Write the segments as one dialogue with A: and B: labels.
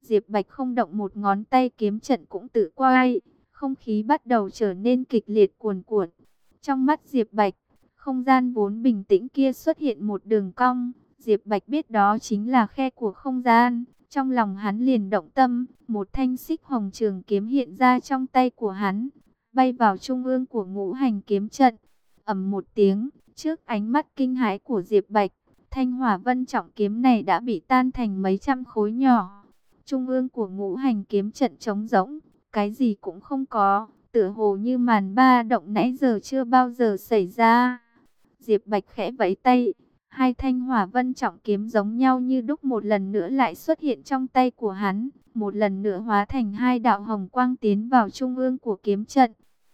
A: Diệp Bạch không động một ngón tay, kiếm trận cũng tự quay, không khí bắt đầu trở nên kịch liệt cuồn cuộn. Trong mắt Diệp Bạch, không gian vốn bình tĩnh kia xuất hiện một đường cong. Diệp Bạch biết đó chính là khe của không gian. Trong lòng hắn liền động tâm, một thanh xích hồng trường kiếm hiện ra trong tay của hắn, bay vào trung ương của ngũ hành kiếm trận. Ầm một tiếng, trước ánh mắt kinh hãi của Diệp Bạch, thanh hỏa vân trọng kiếm này đã bị tan thành mấy trăm khối nhỏ. Trung ương của ngũ hành kiếm trận trống rỗng, cái gì cũng không có, tựa hồ như màn ba động nãy giờ chưa bao giờ xảy ra. Diệp Bạch khẽ vẫy tay, hai thanh hỏa vân trọng kiếm giống nhau như đúc một lần nữa lại xuất hiện trong tay của hắn, một lần nữa hóa thành hai đạo hồng quang tiến vào trung ương của kiếm trận.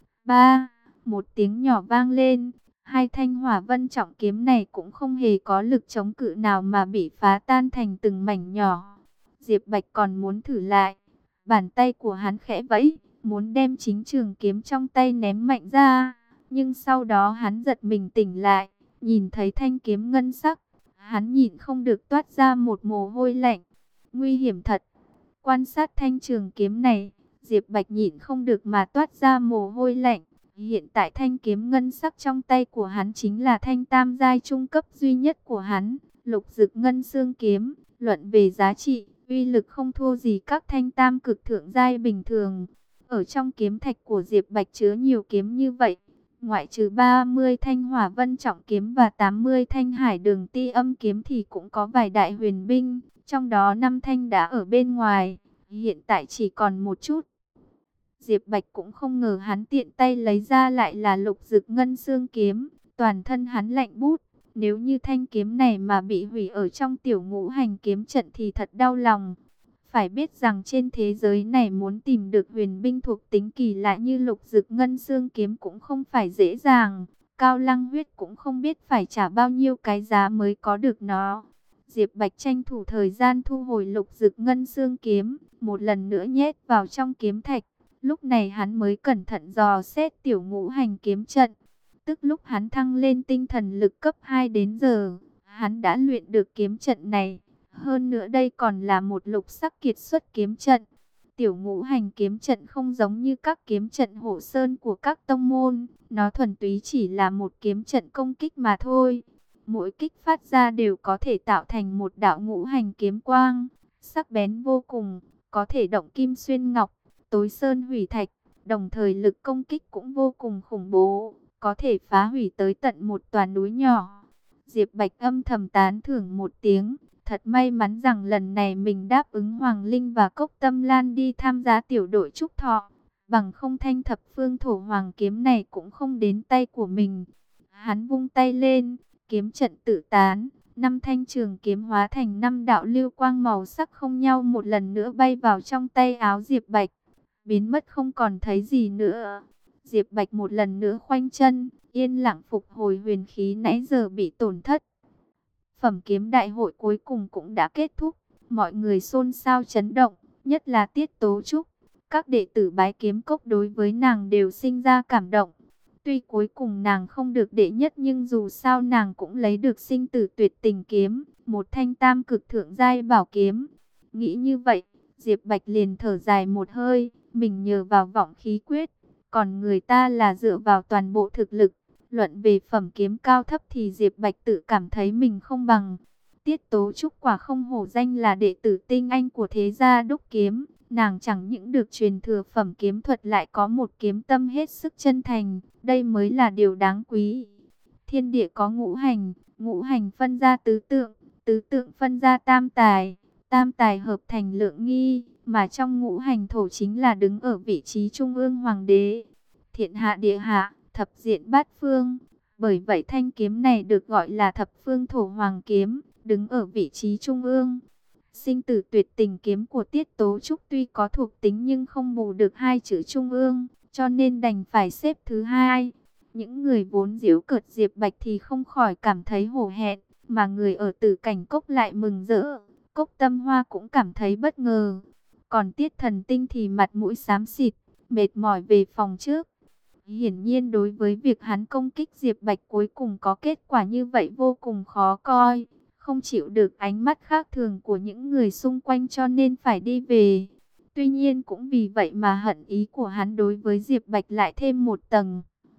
A: Ba, một tiếng nhỏ vang lên, hai thanh hỏa vân trọng kiếm này cũng không hề có lực chống cự nào mà bị phá tan thành từng mảnh nhỏ. Diệp Bạch còn muốn thử lại, bàn tay của hắn khẽ vẫy, muốn đem chính trường kiếm trong tay ném mạnh ra, nhưng sau đó hắn giật mình tỉnh lại, nhìn thấy thanh kiếm ngân sắc, hắn nhịn không được toát ra một mồ hôi lạnh. Nguy hiểm thật. Quan sát thanh trường kiếm này, Diệp Bạch nhịn không được mà toát ra mồ hôi lạnh. Hiện tại thanh kiếm ngân sắc trong tay của hắn chính là thanh tam giai trung cấp duy nhất của hắn, Lục Dực Ngân Xương kiếm. Luận về giá trị, uy lực không thua gì các thanh tam cực thượng giai bình thường. Ở trong kiếm thạch của Diệp Bạch chứa nhiều kiếm như vậy, ngoại trừ 30 thanh hỏa vân trọng kiếm và 80 thanh hải đường ti âm kiếm thì cũng có vài đại huyền binh, trong đó 5 thanh đã ở bên ngoài, hiện tại chỉ còn một chút. Diệp Bạch cũng không ngờ hắn tiện tay lấy ra lại là Lục Dực Ngân Xương kiếm, toàn thân hắn lạnh bút. Nếu như thanh kiếm này mà bị hủy ở trong tiểu ngũ hành kiếm trận thì thật đau lòng. Phải biết rằng trên thế giới này muốn tìm được huyền binh thuộc tính kỳ lạ như Lục Dực Ngân Xương kiếm cũng không phải dễ dàng. Cao Lăng Huyết cũng không biết phải trả bao nhiêu cái giá mới có được nó. Diệp Bạch tranh thủ thời gian thu hồi Lục Dực Ngân Xương kiếm, một lần nữa nhét vào trong kiếm thạch. Lúc này hắn mới cẩn thận dò xét tiểu ngũ hành kiếm trận. Tức lúc hắn thăng lên tinh thần lực cấp 2 đến giờ, hắn đã luyện được kiếm trận này. Hơn nữa đây còn là một lục sắc kiệt xuất kiếm trận. Tiểu ngũ hành kiếm trận không giống như các kiếm trận hộ sơn của các tông môn. Nó thuần túy chỉ là một kiếm trận công kích mà thôi. Mỗi kích phát ra đều có thể tạo thành một đạo ngũ hành kiếm quang, sắc bén vô cùng, có thể động kim xuyên ngọc, tối sơn hủy thạch. Đồng thời lực công kích cũng vô cùng khủng bố, có thể phá hủy tới tận một tòa núi nhỏ. Diệp Bạch âm thầm tán thưởng một tiếng. Thật may mắn rằng lần này mình đáp ứng Hoàng Linh và Cốc Tâm Lan đi tham gia tiểu đội trúc thọ. Bằng không thanh thập phương thổ hoàng kiếm này cũng không đến tay của mình. Hắn vung tay lên, kiếm trận tự tán. 5 thanh trường kiếm hóa thành 5 đạo lưu quang màu sắc không nhau một lần nữa bay vào trong tay áo Diệp Bạch. Biến mất không còn thấy gì nữa. Diệp Bạch một lần nữa khoanh chân, yên lặng phục hồi huyền khí nãy giờ bị tổn thất. Phẩm kiếm đại hội cuối cùng cũng đã kết thúc, mọi người xôn xao chấn động, nhất là Tiết Tố Trúc. Các đệ tử Bái Kiếm Cốc đối với nàng đều sinh ra cảm động. Tuy cuối cùng nàng không được đệ nhất nhưng dù sao nàng cũng lấy được sinh tử tuyệt tình kiếm, một thanh tam cực thượng giai bảo kiếm. Nghĩ như vậy, Diệp Bạch liền thở dài một hơi, mình nhờ vào vọng khí quyết, còn người ta là dựa vào toàn bộ thực lực. Luận về phẩm kiếm cao thấp thì Diệp Bạch tự cảm thấy mình không bằng. Tiết Tố Trúc quả không hổ danh là đệ tử tinh anh của thế gia đúc kiếm. Nàng chẳng những được truyền thừa phẩm kiếm thuật lại có một kiếm tâm hết sức chân thành. Đây mới là điều đáng quý. Thiên địa có ngũ hành phân ra tứ tượng phân ra tam tài hợp thành lượng nghi. Mà trong ngũ hành thổ chính là đứng ở vị trí trung ương hoàng đế. Thiện hạ địa hạ, thập diện bát phương. Bởi vậy thanh kiếm này được gọi là thập phương thổ hoàng kiếm, đứng ở vị trí trung ương. Sinh tử tuyệt tình kiếm của Tiết Tố Trúc tuy có thuộc tính nhưng không bù được hai chữ trung ương, cho nên đành phải xếp thứ hai. Những người vốn giễu cợt Diệp Bạch thì không khỏi cảm thấy hổ thẹn, mà người ở Tử Cảnh Cốc lại mừng rỡ. Cốc Tâm Hoa cũng cảm thấy bất ngờ. Còn Tiết Thần Tinh thì mặt mũi xám xịt, mệt mỏi về phòng trước. Hiển nhiên đối với việc hắn công kích Diệp Bạch cuối cùng có kết quả như vậy vô cùng khó coi. không chịu được ánh mắt khác thường của những người xung quanh cho nên phải đi về. Tuy nhiên cũng vì vậy mà hận ý của hắn đối với Diệp Bạch lại thêm một tầng.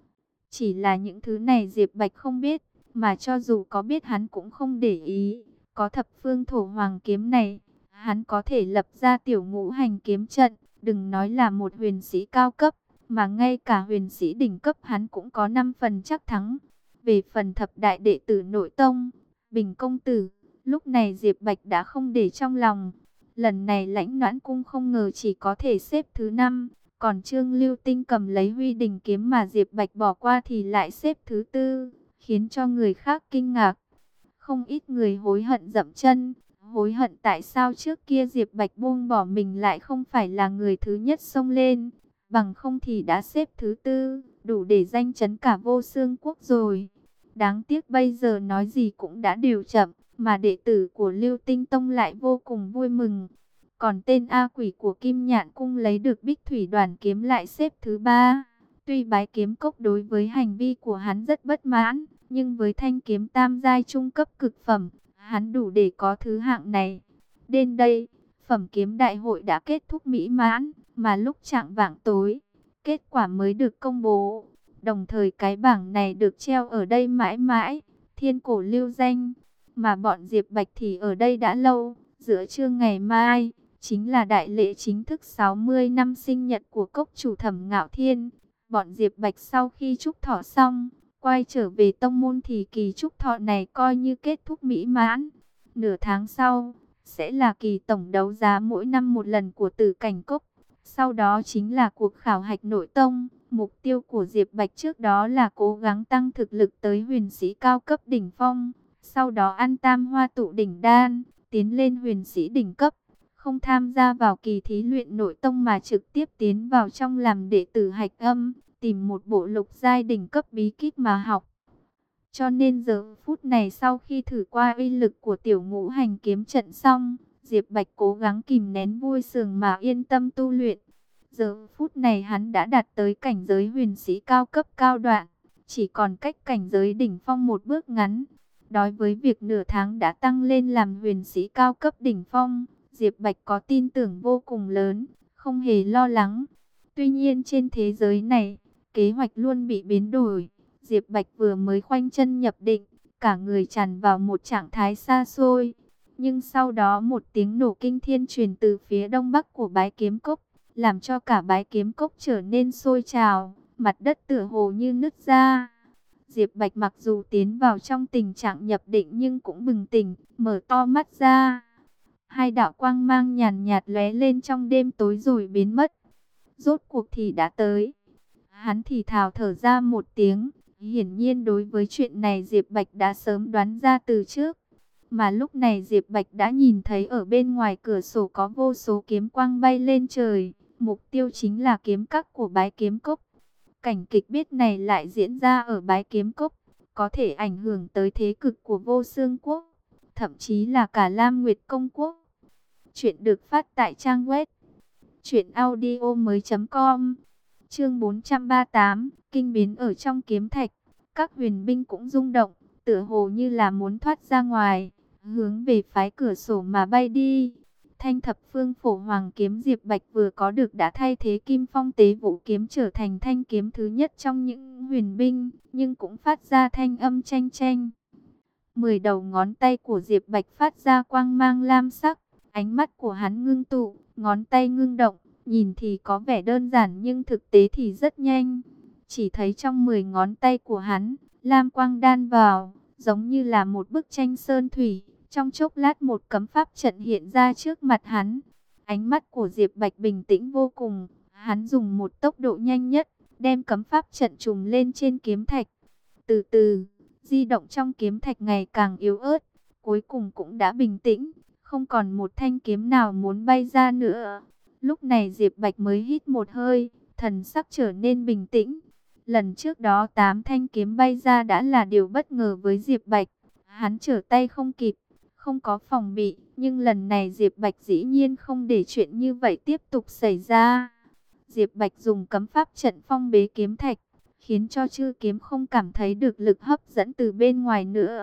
A: Chỉ là những thứ này Diệp Bạch không biết, mà cho dù có biết hắn cũng không để ý. Có thập phương thổ hoàng kiếm này, hắn có thể lập ra tiểu ngũ hành kiếm trận, đừng nói là một huyền sĩ cao cấp, mà ngay cả huyền sĩ đỉnh cấp hắn cũng có 5 phần chắc thắng. Về phần thập đại đệ tử nội tông, Bình công tử, lúc này Diệp Bạch đã không để trong lòng. Lần này Lãnh Noãn cung không ngờ chỉ có thể xếp thứ 5, còn Trương Lưu Tinh cầm lấy Huy Đình kiếm mà Diệp Bạch bỏ qua thì lại xếp thứ 4, khiến cho người khác kinh ngạc. Không ít người hối hận dậm chân, hối hận tại sao trước kia Diệp Bạch buông bỏ mình lại không phải là người thứ nhất xông lên, bằng không thì đã xếp thứ 4, đủ để danh chấn cả Vô Xương quốc rồi. Đáng tiếc bây giờ nói gì cũng đã điều chậm, mà đệ tử của Lưu Tinh Tông lại vô cùng vui mừng. Còn tên A Quỷ của Kim Nhạn Cung lấy được Bích Thủy Đoàn kiếm lại xếp thứ 3. Tuy Bái Kiếm Cốc đối với hành vi của hắn rất bất mãn, nhưng với thanh kiếm tam giai trung cấp cực phẩm, hắn đủ để có thứ hạng này. Đến đây, phẩm kiếm đại hội đã kết thúc mỹ mãn, mà lúc chạng vạng tối, kết quả mới được công bố. Đồng thời cái bảng này được treo ở đây mãi mãi, thiên cổ lưu danh, mà bọn Diệp Bạch thì ở đây đã lâu. Giữa trưa ngày mai, chính là đại lễ chính thức 60 năm sinh nhật của cốc chủ Thẩm Ngạo Thiên. Bọn Diệp Bạch sau khi chúc thọ xong, quay trở về tông môn thì kỳ chúc thọ này coi như kết thúc mỹ mãn. Nửa tháng sau, sẽ là kỳ tổng đấu giá mỗi năm một lần của Tử Cảnh Cốc. Sau đó chính là cuộc khảo hạch nội tông. Mục tiêu của Diệp Bạch trước đó là cố gắng tăng thực lực tới huyền sĩ cao cấp đỉnh phong. Sau đó ăn tam hoa tụ đỉnh đan, tiến lên huyền sĩ đỉnh cấp. Không tham gia vào kỳ thí luyện nội tông mà trực tiếp tiến vào trong làm đệ tử hạch âm, tìm một bộ lục giai đỉnh cấp bí kíp mà học. Cho nên giờ phút này sau khi thử qua uy lực của tiểu ngũ hành kiếm trận xong, Diệp Bạch cố gắng kìm nén vui sướng mà yên tâm tu luyện. Giờ phút này hắn đã đạt tới cảnh giới huyền sĩ cao cấp cao đoạn, chỉ còn cách cảnh giới đỉnh phong một bước ngắn. Đối với việc nửa tháng đã tăng lên làm huyền sĩ cao cấp đỉnh phong, Diệp Bạch có tin tưởng vô cùng lớn, không hề lo lắng. Tuy nhiên trên thế giới này, kế hoạch luôn bị biến đổi. Diệp Bạch vừa mới khoanh chân nhập định, cả người tràn vào một trạng thái xa xôi. Nhưng sau đó một tiếng nổ kinh thiên truyền từ phía đông bắc của Bái Kiếm Cốc, làm cho cả Bái Kiếm Cốc trở nên sôi trào, mặt đất tựa hồ như nứt ra. Diệp Bạch mặc dù tiến vào trong tình trạng nhập định nhưng cũng bừng tỉnh, mở to mắt ra. Hai đạo quang mang nhàn nhạt lóe lên trong đêm tối rồi biến mất. Rốt cuộc thì đã tới. Hắn thì thào thở ra một tiếng. Hiển nhiên đối với chuyện này Diệp Bạch đã sớm đoán ra từ trước. Mà lúc này Diệp Bạch đã nhìn thấy ở bên ngoài cửa sổ có vô số kiếm quang bay lên trời. Mục tiêu chính là kiếm các của Bái Kiếm Cốc. Cảnh kịch biết này lại diễn ra ở Bái Kiếm Cốc, có thể ảnh hưởng tới thế cục của Vô Xương Quốc, thậm chí là cả Lam Nguyệt Công Quốc. Chuyện được phát tại trang web truyệnaudiomoi.com. Chương 438, kinh biến ở trong kiếm thạch, các huyền binh cũng rung động, tựa hồ như là muốn thoát ra ngoài, hướng về phái cửa sổ mà bay đi. Thanh thập phương phổ hoàng kiếm Diệp Bạch vừa có được đã thay thế Kim Phong tế vũ kiếm trở thành thanh kiếm thứ nhất trong những huyền binh, nhưng cũng phát ra thanh âm chanh chanh. 10 đầu ngón tay của Diệp Bạch phát ra quang mang lam sắc, ánh mắt của hắn ngưng tụ, ngón tay ngưng động, nhìn thì có vẻ đơn giản nhưng thực tế thì rất nhanh. Chỉ thấy trong 10 ngón tay của hắn, lam quang đan vào, giống như là một bức tranh sơn thủy. Trong chốc lát một cấm pháp trận hiện ra trước mặt hắn. Ánh mắt của Diệp Bạch bình tĩnh vô cùng. Hắn dùng một tốc độ nhanh nhất, đem cấm pháp trận trùm lên trên kiếm thạch. Từ từ, di động trong kiếm thạch ngày càng yếu ớt. Cuối cùng cũng đã bình tĩnh. Không còn một thanh kiếm nào muốn bay ra nữa. Lúc này Diệp Bạch mới hít một hơi, thần sắc trở nên bình tĩnh. Lần trước đó 8 thanh kiếm bay ra đã là điều bất ngờ với Diệp Bạch. Hắn trở tay không kịp, không có phòng bị, nhưng lần này Diệp Bạch dĩ nhiên không để chuyện như vậy tiếp tục xảy ra. Diệp Bạch dùng cấm pháp trận phong bế kiếm thạch, khiến cho chư kiếm không cảm thấy được lực hấp dẫn từ bên ngoài nữa,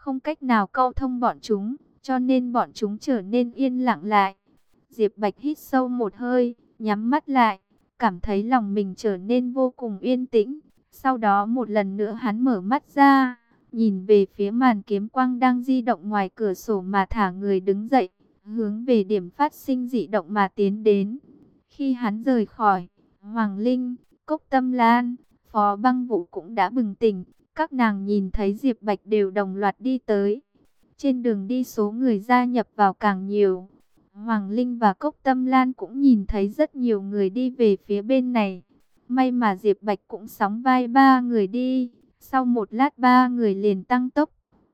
A: không cách nào câu thông bọn chúng, cho nên bọn chúng trở nên yên lặng lại. Diệp Bạch hít sâu một hơi, nhắm mắt lại, cảm thấy lòng mình trở nên vô cùng yên tĩnh. Sau đó một lần nữa hắn mở mắt ra, nhìn về phía màn kiếm quang đang di động ngoài cửa sổ mà thả người đứng dậy, hướng về điểm phát sinh dị động mà tiến đến. Khi hắn rời khỏi, Hoàng Linh, Cốc Tâm Lan, Phó Băng Vũ cũng đã bừng tỉnh. Các nàng nhìn thấy Diệp Bạch đều đồng loạt đi tới. Trên đường đi số người gia nhập vào càng nhiều. Hoàng Linh và Cốc Tâm Lan cũng nhìn thấy rất nhiều người đi về phía bên này. May mà Diệp Bạch cũng sóng vai ba người đi. Sau một lát ba người liền tăng tốc.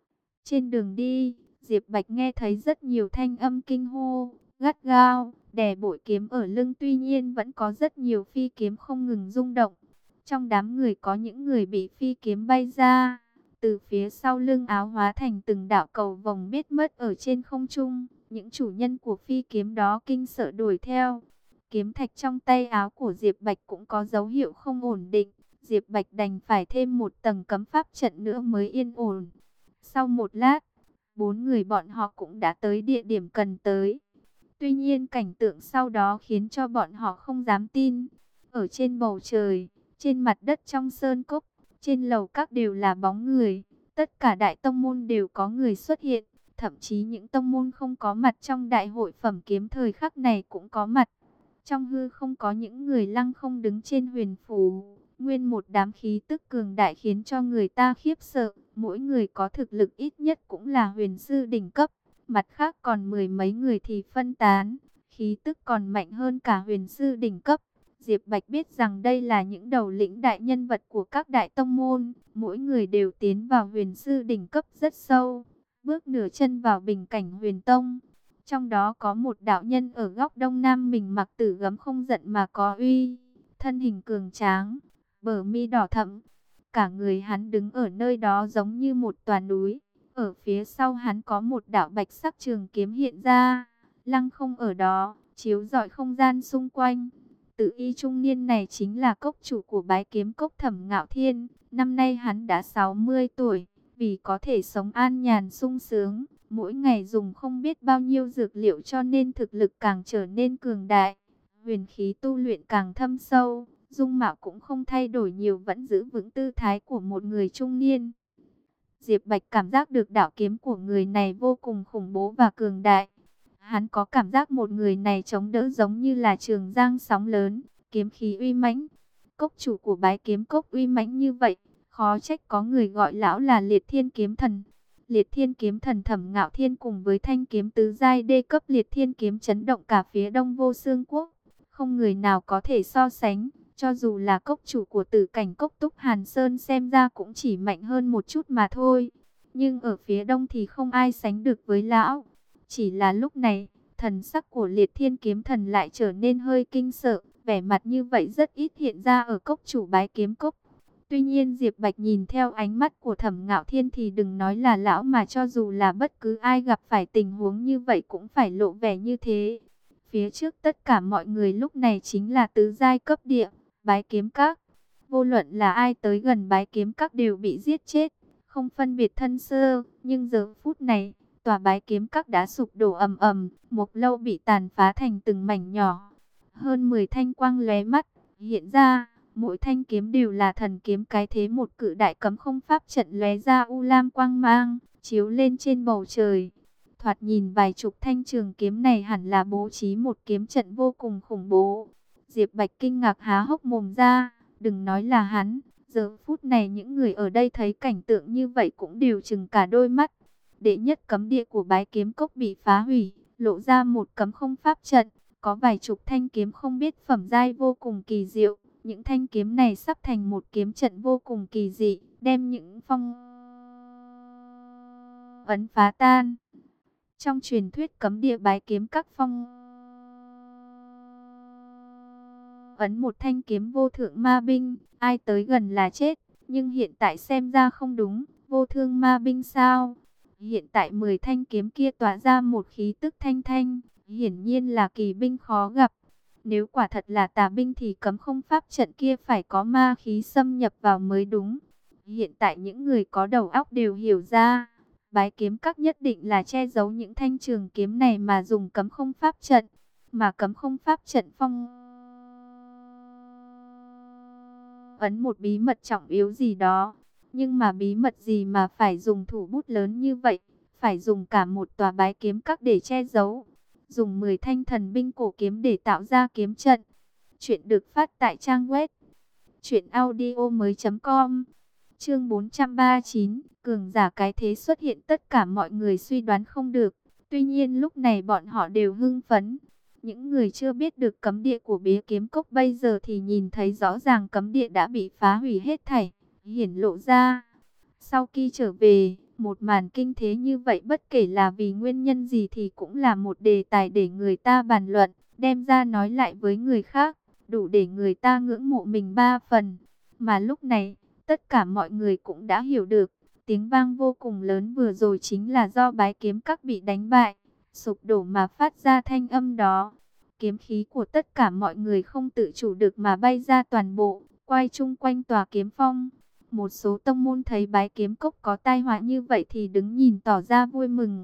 A: Trên đường đi, Diệp Bạch nghe thấy rất nhiều thanh âm kinh hô, gắt gao, đè bội kiếm ở lưng, tuy nhiên vẫn có rất nhiều phi kiếm không ngừng rung động. Trong đám người có những người bị phi kiếm bay ra, từ phía sau lưng áo hóa thành từng đạo cầu vồng biết mất ở trên không trung. Những chủ nhân của phi kiếm đó kinh sợ đuổi theo. Kiếm thạch trong tay áo của Diệp Bạch cũng có dấu hiệu không ổn định. Diệp Bạch đành phải thêm một tầng cấm pháp trận nữa mới yên ổn. Sau một lát, 4 người bọn họ cũng đã tới địa điểm cần tới. Tuy nhiên cảnh tượng sau đó khiến cho bọn họ không dám tin. Ở trên bầu trời, trên mặt đất trong sơn cốc, trên lầu các đều là bóng người. Tất cả đại tông môn đều có người xuất hiện. Thậm chí những tông môn không có mặt trong đại hội phẩm kiếm thời khắc này cũng có mặt. Trong hư không có những người lăng không đứng trên huyền phù. Nguyên một đám khí tức cường đại khiến cho người ta khiếp sợ. Mỗi người có thực lực ít nhất cũng là huyền sư đỉnh cấp. Mặt khác còn mười mấy người thì phân tán. Khí tức còn mạnh hơn cả huyền sư đỉnh cấp. Diệp Bạch biết rằng đây là những đầu lĩnh đại nhân vật của các đại tông môn. Mỗi người đều tiến vào huyền sư đỉnh cấp rất sâu. Bước nửa chân vào bình cảnh huyền tông. Trong đó có một đạo nhân ở góc đông nam, mình mặc tử gấm không giận mà có uy. Thân hình cường tráng, bờ mi đỏ thẫm. Cả người hắn đứng ở nơi đó giống như một tòa núi. Ở phía sau hắn có một đạo bạch sắc trường kiếm hiện ra. Lăng không ở đó, chiếu rọi không gian xung quanh. Tự y trung niên này chính là cốc chủ của bái kiếm cốc Thẩm Ngạo Thiên. Năm nay hắn đã 60 tuổi. Vì có thể sống an nhàn sung sướng, mỗi ngày dùng không biết bao nhiêu dược liệu cho nên thực lực càng trở nên cường đại. Huyền khí tu luyện càng thâm sâu, dung mạo cũng không thay đổi nhiều, vẫn giữ vững tư thái của một người trung niên. Diệp Bạch cảm giác được đạo kiếm của người này vô cùng khủng bố và cường đại. Hắn có cảm giác một người này chống đỡ giống như là trường giang sóng lớn, kiếm khí uy mãnh. Cốc chủ của bái kiếm cốc uy mãnh như vậy, khó trách có người gọi lão là Liệt Thiên Kiếm Thần. Liệt Thiên Kiếm Thần Thẩm Ngạo Thiên cùng với thanh kiếm tứ giai đê cấp Liệt Thiên Kiếm chấn động cả phía Đông Vô Xương Quốc. Không người nào có thể so sánh, cho dù là cốc chủ của Tử Cảnh Cốc Túc Hàn Sơn xem ra cũng chỉ mạnh hơn một chút mà thôi. Nhưng ở phía Đông thì không ai sánh được với lão. Chỉ là lúc này, thần sắc của Liệt Thiên Kiếm Thần lại trở nên hơi kinh sợ, vẻ mặt như vậy rất ít hiện ra ở cốc chủ bái kiếm cốc. Tuy nhiên Diệp Bạch nhìn theo ánh mắt của Thẩm Ngạo Thiên thì đừng nói là lão, mà cho dù là bất cứ ai gặp phải tình huống như vậy cũng phải lộ vẻ như thế. Phía trước tất cả mọi người lúc này chính là tứ giai cấp địa, bái kiếm các. Vô luận là ai tới gần bái kiếm các đều bị giết chết, không phân biệt thân sơ. Nhưng giờ phút này, tòa bái kiếm các đã sụp đổ ầm ầm, mộc lâu bị tàn phá thành từng mảnh nhỏ. Hơn 10 thanh quang lóe mắt, hiện ra. Mỗi thanh kiếm đều là thần kiếm cái thế, một cự đại cấm không pháp trận lóe ra u lam quang mang, chiếu lên trên bầu trời. Thoạt nhìn vài chục thanh trường kiếm này hẳn là bố trí một kiếm trận vô cùng khủng bố. Diệp Bạch kinh ngạc há hốc mồm ra, đừng nói là hắn, giờ phút này những người ở đây thấy cảnh tượng như vậy cũng đều trừng cả đôi mắt. Đệ nhất cấm địa của bái kiếm cốc bị phá hủy, lộ ra một cấm không pháp trận, có vài chục thanh kiếm không biết phẩm giai vô cùng kỳ diệu. Những thanh kiếm này sắp thành một kiếm trận vô cùng kỳ dị, đem những phong ấn phá tan. Trong truyền thuyết cấm địa bái kiếm các phong ấn một thanh kiếm vô thượng ma binh, ai tới gần là chết. Nhưng hiện tại xem ra không đúng, vô thương ma binh sao? Hiện tại 10 thanh kiếm kia tỏa ra một khí tức thanh thanh, hiển nhiên là kỳ binh khó gặp. Nếu quả thật là tà binh thì cấm không pháp trận kia phải có ma khí xâm nhập vào mới đúng. Hiện tại những người có đầu óc đều hiểu ra, Bái kiếm các nhất định là che giấu những thanh trường kiếm này mà dùng cấm không pháp trận. Mà cấm không pháp trận phong ấn một bí mật trọng yếu gì đó. Nhưng mà bí mật gì mà phải dùng thủ bút lớn như vậy? Phải dùng cả một tòa bái kiếm các để che giấu. Dùng 10 thanh thần binh cổ kiếm để tạo ra kiếm trận. Chuyện được phát tại trang web truyệnaudiomoi.com. Chương 439, cường giả cái thế xuất hiện, tất cả mọi người suy đoán không được. Tuy nhiên lúc này bọn họ đều hưng phấn. Những người chưa biết được cấm địa của Bía Kiếm Cốc bây giờ thì nhìn thấy rõ ràng cấm địa đã bị phá hủy hết thảy, hiển lộ ra. Sau khi trở về, một màn kinh thế như vậy bất kể là vì nguyên nhân gì thì cũng là một đề tài để người ta bàn luận, đem ra nói lại với người khác, đủ để người ta ngưỡng mộ mình 3 phần. Mà lúc này, tất cả mọi người cũng đã hiểu được, tiếng vang vô cùng lớn vừa rồi chính là do bái kiếm các bị đánh bại, sụp đổ mà phát ra thanh âm đó. Kiếm khí của tất cả mọi người không tự chủ được mà bay ra toàn bộ, quay chung quanh tòa kiếm phong. Một số tông môn thấy bái kiếm cốc có tai họa như vậy thì đứng nhìn tỏ ra vui mừng.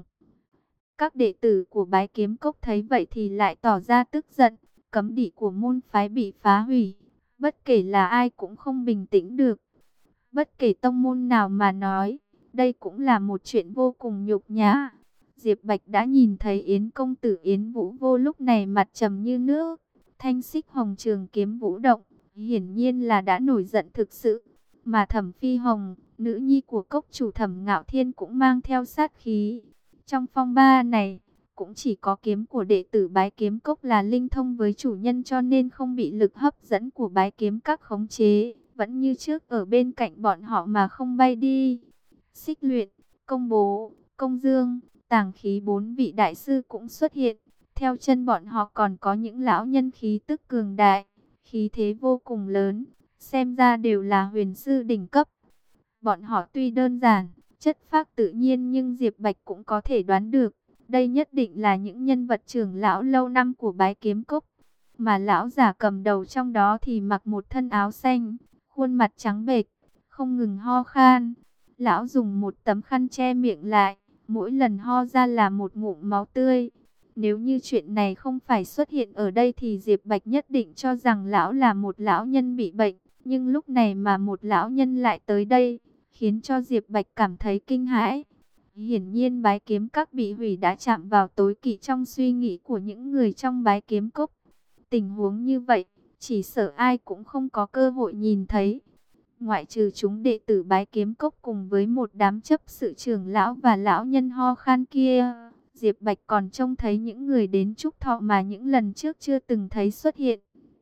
A: Các đệ tử của bái kiếm cốc thấy vậy thì lại tỏ ra tức giận, cấm địa của môn phái bị phá hủy. Bất kể là ai cũng không bình tĩnh được. Bất kể tông môn nào mà nói, đây cũng là một chuyện vô cùng nhục nhã. Diệp Bạch đã nhìn thấy Yến công tử Yến Vũ Vô lúc này mặt trầm như nước, thanh xích hồng trường kiếm vũ động, hiển nhiên là đã nổi giận thực sự. Mà Thẩm Phi Hồng, nữ nhi của cốc chủ Thẩm Ngạo Thiên cũng mang theo sát khí. Trong phong ba này, cũng chỉ có kiếm của đệ tử bái kiếm cốc là linh thông với chủ nhân cho nên không bị lực hấp dẫn của bái kiếm các khống chế, vẫn như trước ở bên cạnh bọn họ mà không bay đi. Xích Luyện, Công Bố, Công Dương, Tàng Khí 4 vị đại sư cũng xuất hiện. Theo chân bọn họ còn có những lão nhân khí tức cường đại, khí thế vô cùng lớn, xem ra đều là huyền sư đỉnh cấp. Bọn họ tuy đơn giản, chất phác tự nhiên nhưng Diệp Bạch cũng có thể đoán được, đây nhất định là những nhân vật trưởng lão lâu năm của bái kiếm cốc. Mà lão giả cầm đầu trong đó thì mặc một thân áo xanh, khuôn mặt trắng bệch, không ngừng ho khan. Lão dùng một tấm khăn che miệng lại, mỗi lần ho ra là một ngụm máu tươi. Nếu như chuyện này không phải xuất hiện ở đây thì Diệp Bạch nhất định cho rằng lão là một lão nhân bị bệnh. Nhưng lúc này mà một lão nhân lại tới đây, khiến cho Diệp Bạch cảm thấy kinh hãi. Hiển nhiên bái kiếm các bị hủy đã chạm vào tối kỵ trong suy nghĩ của những người trong bái kiếm cốc. Tình huống như vậy, chỉ sợ ai cũng không có cơ hội nhìn thấy. Ngoại trừ chúng đệ tử bái kiếm cốc cùng với một đám chấp sự trưởng lão và lão nhân ho khan kia, Diệp Bạch còn trông thấy những người đến chúc thọ mà những lần trước chưa từng thấy xuất hiện.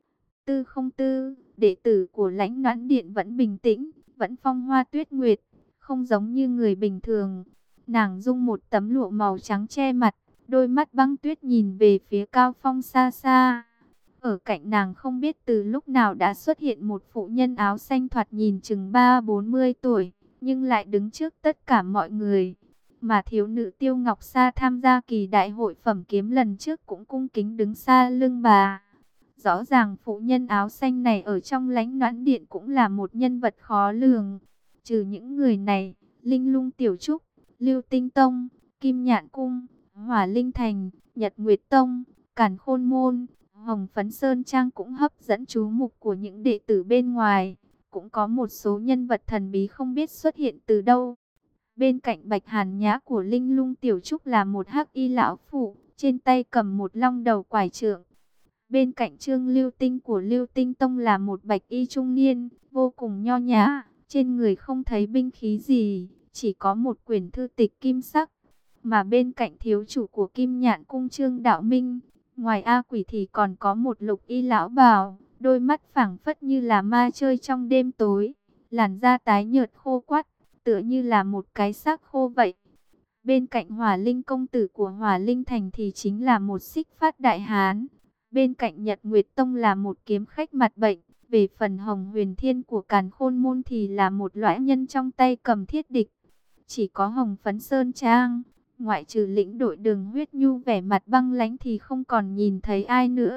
A: Tư Không Tư, đệ tử của Lãnh Noãn Điện vẫn bình tĩnh, vẫn phong hoa tuyết nguyệt, không giống như người bình thường. Nàng dung một tấm lụa màu trắng che mặt, đôi mắt băng tuyết nhìn về phía cao phong xa xa. Ở cạnh nàng không biết từ lúc nào đã xuất hiện một phụ nhân áo xanh thoạt nhìn chừng 30-40 tuổi, nhưng lại đứng trước tất cả mọi người. Mà thiếu nữ Tiêu Ngọc Sa tham gia kỳ đại hội phẩm kiếm lần trước cũng cung kính đứng xa lưng bà. Rõ ràng phụ nhân áo xanh này ở trong Lãnh Noãn Điện cũng là một nhân vật khó lường. Trừ những người này, Linh Lung Tiểu Trúc, Lưu Tinh Tông, Kim Nhạn Cung, Hỏa Linh Thành, Nhật Nguyệt Tông, Càn Khôn Môn, Hồng Phấn Sơn Trang cũng hấp dẫn chú mục của những đệ tử bên ngoài. Cũng có một số nhân vật thần bí không biết xuất hiện từ đâu. Bên cạnh Bạch Hàn Nhã của Linh Lung Tiểu Trúc là một hắc y lão phụ, trên tay cầm một long đầu quải trượng. Bên cạnh Trương Lưu Tinh của Lưu Tinh Tông là một bạch y trung niên, vô cùng nho nhã, trên người không thấy binh khí gì, chỉ có một quyển thư tịch kim sắc. Mà bên cạnh thiếu chủ của Kim Nhạn Cung Trương Đạo Minh, ngoài A Quỷ thì còn có một lục y lão bào, đôi mắt phảng phất như là ma chơi trong đêm tối, làn da tái nhợt khô quắt, tựa như là một cái xác khô vậy. Bên cạnh Hỏa Linh công tử của Hỏa Linh Thành thì chính là một Xích Phát đại hán. Bên cạnh Nhật Nguyệt Tông là một kiếm khách mặt bệnh. Về phần Hồng Huyền Thiên của Càn Khôn Môn thì là một lõa nhân trong tay cầm thiết địch. Chỉ có Hồng Phấn Sơn Trang, ngoại trừ lĩnh đội Đường Huyết Nhu vẻ mặt băng lãnh thì không còn nhìn thấy ai nữa.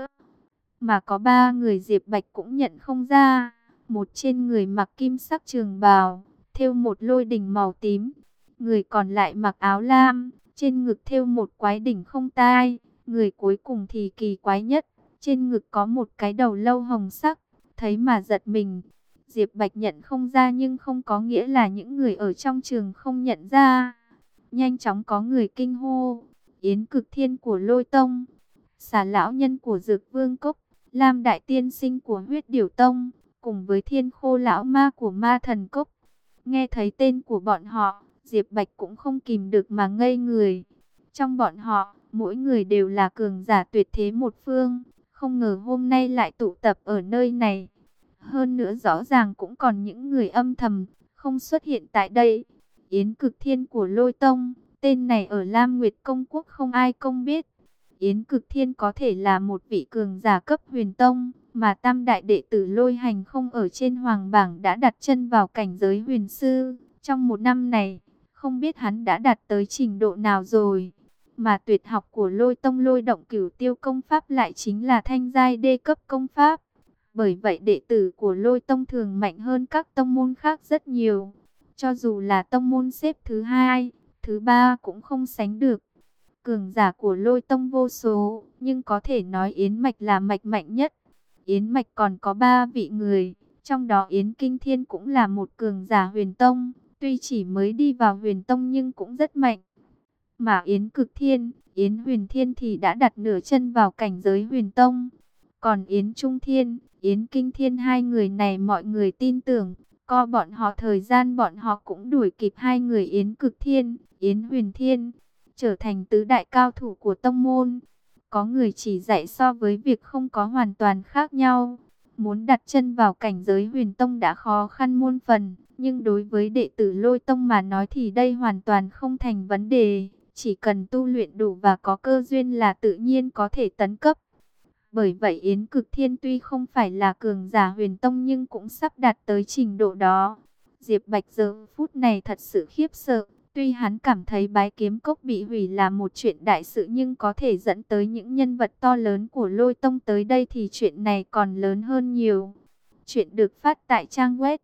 A: Mà có 3 người Diệp Bạch cũng nhận không ra. Một trên người mặc kim sắc trường bào, thêu một lôi đình màu tím. người còn lại mặc áo lam, trên ngực thêu một quái đỉnh không tai, người cuối cùng thì kỳ quái nhất, trên ngực có một cái đầu lâu hồng sắc, thấy mà giật mình. Diệp Bạch nhận không ra nhưng không có nghĩa là những người ở trong trường không nhận ra. Nhanh chóng có người kinh hô, Yến Cực Thiên của Lôi Tông, Xà lão nhân của Dược Vương Cốc, Lam đại tiên sinh của Huyết Điểu Tông, cùng với Thiên Khô lão ma của Ma Thần Cốc. Nghe thấy tên của bọn họ, Diệp Bạch cũng không kìm được mà ngây người. Trong bọn họ, mỗi người đều là cường giả tuyệt thế một phương, không ngờ hôm nay lại tụ tập ở nơi này. Hơn nữa rõ ràng cũng còn những người âm thầm, không xuất hiện tại đây. Yến Cực Thiên của Lôi Tông, tên này ở Lam Nguyệt Công Quốc không ai không biết. Yến Cực Thiên có thể là một vị cường giả cấp huyền tông, mà tam đại đệ tử Lôi Hành không ở trên hoàng bảng đã đặt chân vào cảnh giới huyền sư. Trong một năm này, không biết hắn đã đạt tới trình độ nào rồi. Mà tuyệt học của Lôi Tông Lôi Động Cửu Tiêu công pháp lại chính là thanh giai đê cấp công pháp. Bởi vậy đệ tử của Lôi Tông thường mạnh hơn các tông môn khác rất nhiều. Cho dù là tông môn xếp thứ hai, thứ ba cũng không sánh được. Cường giả của Lôi Tông vô số, nhưng có thể nói Yến Mạch là mạch mạnh nhất. Yến Mạch còn có 3 vị người, trong đó Yến Kinh Thiên cũng là một cường giả huyền tông, tuy chỉ mới đi vào huyền tông nhưng cũng rất mạnh. Mà Yến Cực Thiên, Yến Huyền Thiên thì đã đặt nửa chân vào cảnh giới huyền tông. Còn Yến Trung Thiên, Yến Kinh Thiên hai người này mọi người tin tưởng, co bọn họ thời gian bọn họ cũng đuổi kịp hai người Yến Cực Thiên, Yến Huyền Thiên, trở thành tứ đại cao thủ của tông môn. Có người chỉ dạy so với việc không có hoàn toàn khác nhau. Muốn đặt chân vào cảnh giới huyền tông đã khó khăn muôn phần, nhưng đối với đệ tử Lôi Tông mà nói thì đây hoàn toàn không thành vấn đề. Chỉ cần tu luyện đủ và có cơ duyên là tự nhiên có thể tấn cấp. Bởi vậy Yến Cực Thiên tuy không phải là cường giả huyền tông nhưng cũng sắp đạt tới trình độ đó. Diệp Bạch giờ phút này thật sự khiếp sợ. Tuy hắn cảm thấy Bái Kiếm Cốc bị hủy là một chuyện đại sự nhưng có thể dẫn tới những nhân vật to lớn của Lôi Tông tới đây thì chuyện này còn lớn hơn nhiều. Chuyện được phát tại trang web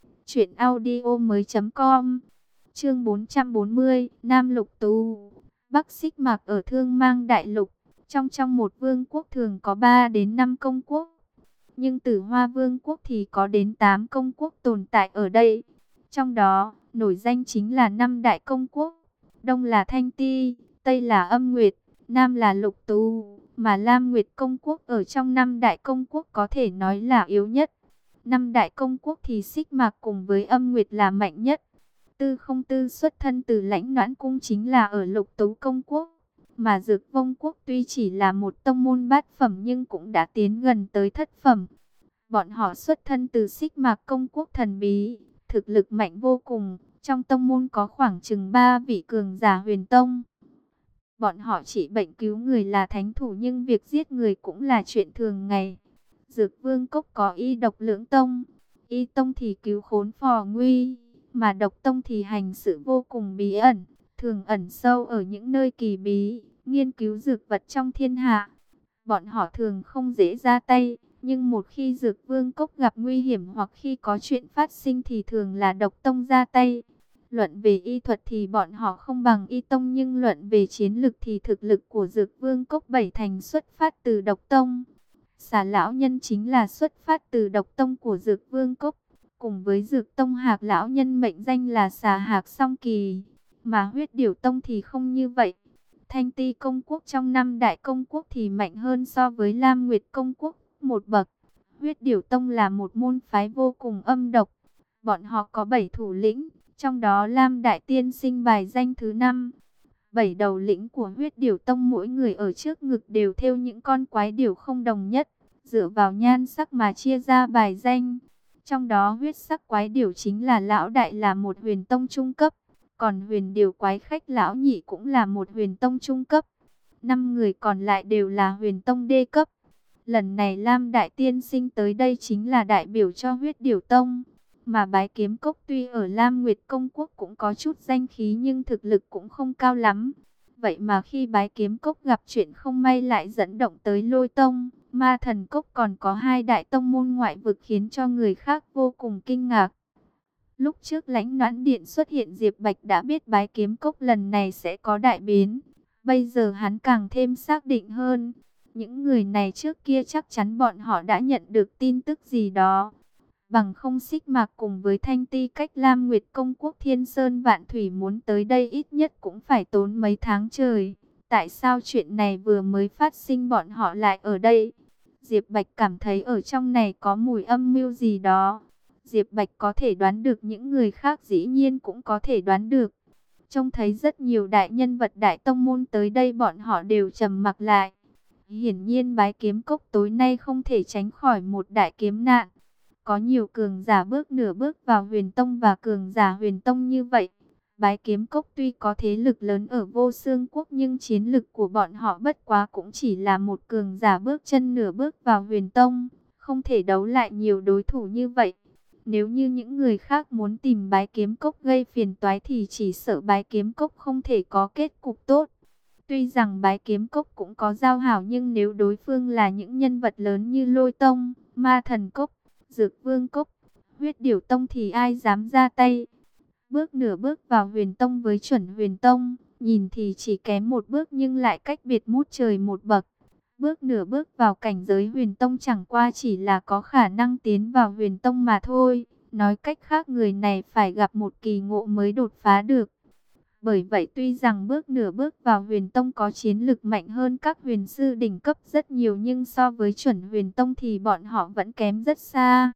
A: truyệnaudiomoi.com. Chương 440, Nam Lục Tú, Bắc Xích Mạc ở Thương Mang Đại Lục. Trong một vương quốc thường có 3 đến 5 công quốc, nhưng Tử Hoa Vương quốc thì có đến 8 công quốc tồn tại ở đây. Trong đó, nổi danh chính là 5 đại công quốc, Đông là Thanh Ti, Tây là Âm Nguyệt, Nam là Lục Tú, mà Lam Nguyệt công quốc ở trong 5 đại công quốc có thể nói là yếu nhất. 5 đại công quốc thì Xích Mạc cùng với Âm Nguyệt là mạnh nhất. Tư Không Tư xuất thân từ Lãnh Noãn cung chính là ở Lục Tú công quốc. Mà Dược Vong Quốc tuy chỉ là một tông môn bát phẩm nhưng cũng đã tiến gần tới thất phẩm. Bọn họ xuất thân từ Xích Mạc công quốc thần bí, thực lực mạnh vô cùng. Trong tông môn có khoảng chừng 3 vị cường giả huyền tông. Bọn họ trị bệnh cứu người là thánh thủ nhưng việc giết người cũng là chuyện thường ngày. Dược Vương Cốc có y độc lưỡng tông. Y tông thì cứu khốn phò nguy, mà độc tông thì hành sự vô cùng bí ẩn, thường ẩn sâu ở những nơi kỳ bí, nghiên cứu dược vật trong thiên hạ. Bọn họ thường không dễ ra tay, nhưng một khi Dược Vương Cốc gặp nguy hiểm hoặc khi có chuyện phát sinh thì thường là độc tông ra tay. Luận về y thuật thì bọn họ không bằng y tông, nhưng luận về chiến lực thì thực lực của Dược Vương Cốc 7 thành xuất phát từ độc tông. Xà lão nhân chính là xuất phát từ độc tông của Dược Vương Cốc, cùng với Dược Tông Hạc lão nhân mệnh danh là Xà Hạc Song Kỳ. Mà Huyết Điểu Tông thì không như vậy. Thanh Ti công quốc trong 5 đại công quốc thì mạnh hơn so với Lam Nguyệt công quốc một bậc. Huyết Điểu Tông là một môn phái vô cùng âm độc. Bọn họ có 7 thủ lĩnh, trong đó Lam đại tiên sinh bài danh thứ 5. 7 đầu lĩnh của Huyết Điểu Tông mỗi người ở trước ngực đều thêu những con quái điểu không đồng nhất, dựa vào nhan sắc mà chia ra bài danh. Trong đó huyết sắc quái điểu chính là lão đại, là một huyền tông trung cấp. Còn huyền điểu quái khách lão nhị cũng là một huyền tông trung cấp. 5 người còn lại đều là huyền tông đê cấp. Lần này Lam đại tiên sinh tới đây chính là đại biểu cho Huyết Điểu Tông. Mà Bái Kiếm Cốc tuy ở Lam Nguyệt công quốc cũng có chút danh khí nhưng thực lực cũng không cao lắm. Vậy mà khi Bái Kiếm Cốc gặp chuyện không may lại dẫn động tới Lôi Tông, Ma Thần Cốc còn có 2 đại tông môn ngoại vực khiến cho người khác vô cùng kinh ngạc. Lúc trước Lãnh Noãn Điện xuất hiện, Diệp Bạch đã biết Bái Kiếm Cốc lần này sẽ có đại biến. Bây giờ hắn càng thêm xác định hơn. Những người này trước kia chắc chắn bọn họ đã nhận được tin tức gì đó. Bằng không Xích Mạc cùng với Thanh Ti cách Lam Nguyệt Công Quốc Thiên Sơn Vạn Thủy muốn tới đây ít nhất cũng phải tốn mấy tháng trời. Tại sao chuyện này vừa mới phát sinh bọn họ lại ở đây? Diệp Bạch cảm thấy ở trong này có mùi âm mưu gì đó. Diệp Bạch có thể đoán được, những người khác dĩ nhiên cũng có thể đoán được. Trông thấy rất nhiều đại nhân vật đại tông môn tới đây, bọn họ đều trầm mặc lại. Hiển nhiên Bái Kiếm Cốc tối nay không thể tránh khỏi một đại kiếm nạn. Có nhiều cường giả bước nửa bước vào Huyền Tông và cường giả Huyền Tông như vậy. Bái Kiếm Cốc tuy có thế lực lớn ở Vô Xương Quốc, nhưng chiến lực của bọn họ bất quá cũng chỉ là một cường giả bước chân nửa bước vào Huyền Tông, không thể đấu lại nhiều đối thủ như vậy. Nếu như những người khác muốn tìm Bái Kiếm Cốc gây phiền toái thì chỉ sợ Bái Kiếm Cốc không thể có kết cục tốt. Tuy rằng Bái Kiếm Cốc cũng có giao hảo, nhưng nếu đối phương là những nhân vật lớn như Lôi Tông, Ma Thần Cốc, Dược Vương Cốc, Huyết Điểu Tông thì ai dám ra tay. Bước nửa bước vào Huyền Tông với chuẩn Huyền Tông, nhìn thì chỉ kém một bước nhưng lại cách biệt mút trời một bậc. Bước nửa bước vào cảnh giới Huyền Tông chẳng qua chỉ là có khả năng tiến vào Huyền Tông mà thôi. Nói cách khác, người này phải gặp một kỳ ngộ mới đột phá được. Bởi vậy tuy rằng bước nửa bước vào Huyền Tông có chiến lực mạnh hơn các huyền sư đỉnh cấp rất nhiều, nhưng so với chuẩn Huyền Tông thì bọn họ vẫn kém rất xa.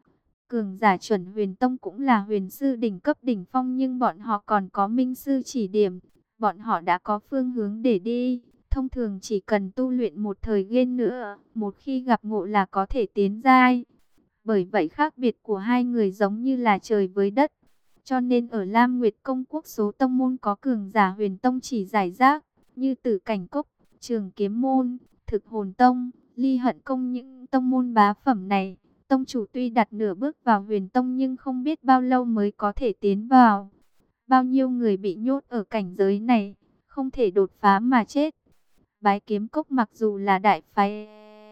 A: Cường giả chuẩn Huyền Tông cũng là huyền sư đỉnh cấp đỉnh phong, nhưng bọn họ còn có minh sư chỉ điểm. Bọn họ đã có phương hướng để đi. Thông thường chỉ cần tu luyện một thời gian nữa, một khi gặp ngộ là có thể tiến giai. Bởi vậy khác biệt của hai người giống như là trời với đất. Cho nên ở Lam Nguyệt Công Quốc số tông môn có cường giả Huyền Tông chỉ rải rác, như Tử Cảnh Cốc, Trường Kiếm Môn, Thực Hồn Tông, Ly Hận Công. Những tông môn bá phẩm này, tông chủ tuy đặt nửa bước vào Huyền Tông nhưng không biết bao lâu mới có thể tiến vào. Bao nhiêu người bị nhốt ở cảnh giới này, không thể đột phá mà chết. Bái Kiếm Cốc mặc dù là đại phái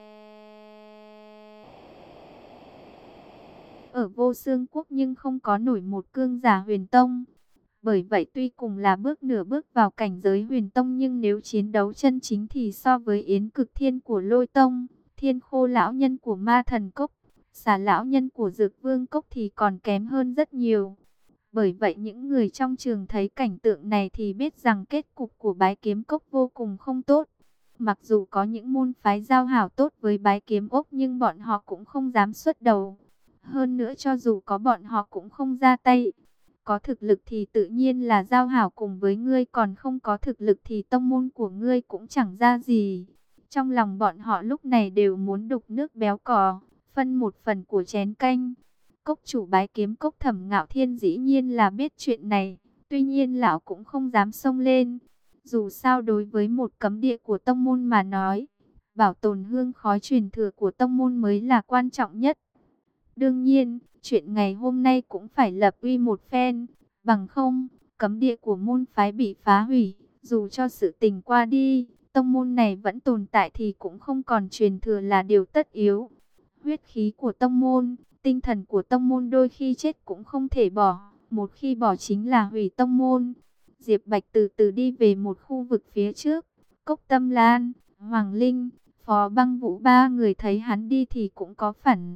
A: ở Vô Xương Quốc nhưng không có nổi một cường giả Huyền Tông. Bởi vậy tuy cùng là bước nửa bước vào cảnh giới Huyền Tông, nhưng nếu chiến đấu chân chính thì so với Yến Cực Thiên của Lôi Tông, Thiên Khô lão nhân của Ma Thần Cốc, Xà lão nhân của Dược Vương Cốc thì còn kém hơn rất nhiều. Bởi vậy những người trong trường thấy cảnh tượng này thì biết rằng kết cục của Bái Kiếm Cốc vô cùng không tốt. Mặc dù có những môn phái giao hảo tốt với Bái Kiếm Cốc nhưng bọn họ cũng không dám xuất đầu. Hơn nữa cho dù có bọn họ cũng không ra tay. Có thực lực thì tự nhiên là giao hảo cùng với ngươi, còn không có thực lực thì tông môn của ngươi cũng chẳng ra gì. Trong lòng bọn họ lúc này đều muốn đục nước béo cò, phân một phần của chén canh. Cốc chủ Bái Kiếm Cốc Thẩm Ngạo Thiên dĩ nhiên là biết chuyện này, tuy nhiên lão cũng không dám xông lên. Dù sao đối với một cấm địa của tông môn mà nói, bảo tồn hương khói truyền thừa của tông môn mới là quan trọng nhất. Đương nhiên, chuyện ngày hôm nay cũng phải lập uy một phen, bằng không, cấm địa của môn phái bị phá hủy, dù cho sự tình qua đi, tông môn này vẫn tồn tại thì cũng không còn truyền thừa là điều tất yếu. Huyết khí của tông môn, tinh thần của tông môn đôi khi chết cũng không thể bỏ, một khi bỏ chính là hủy tông môn. Diệp Bạch từ từ đi về một khu vực phía trước, Cốc Tâm Lan, Hoàng Linh, Phó Băng Vũ ba người thấy hắn đi thì cũng có phản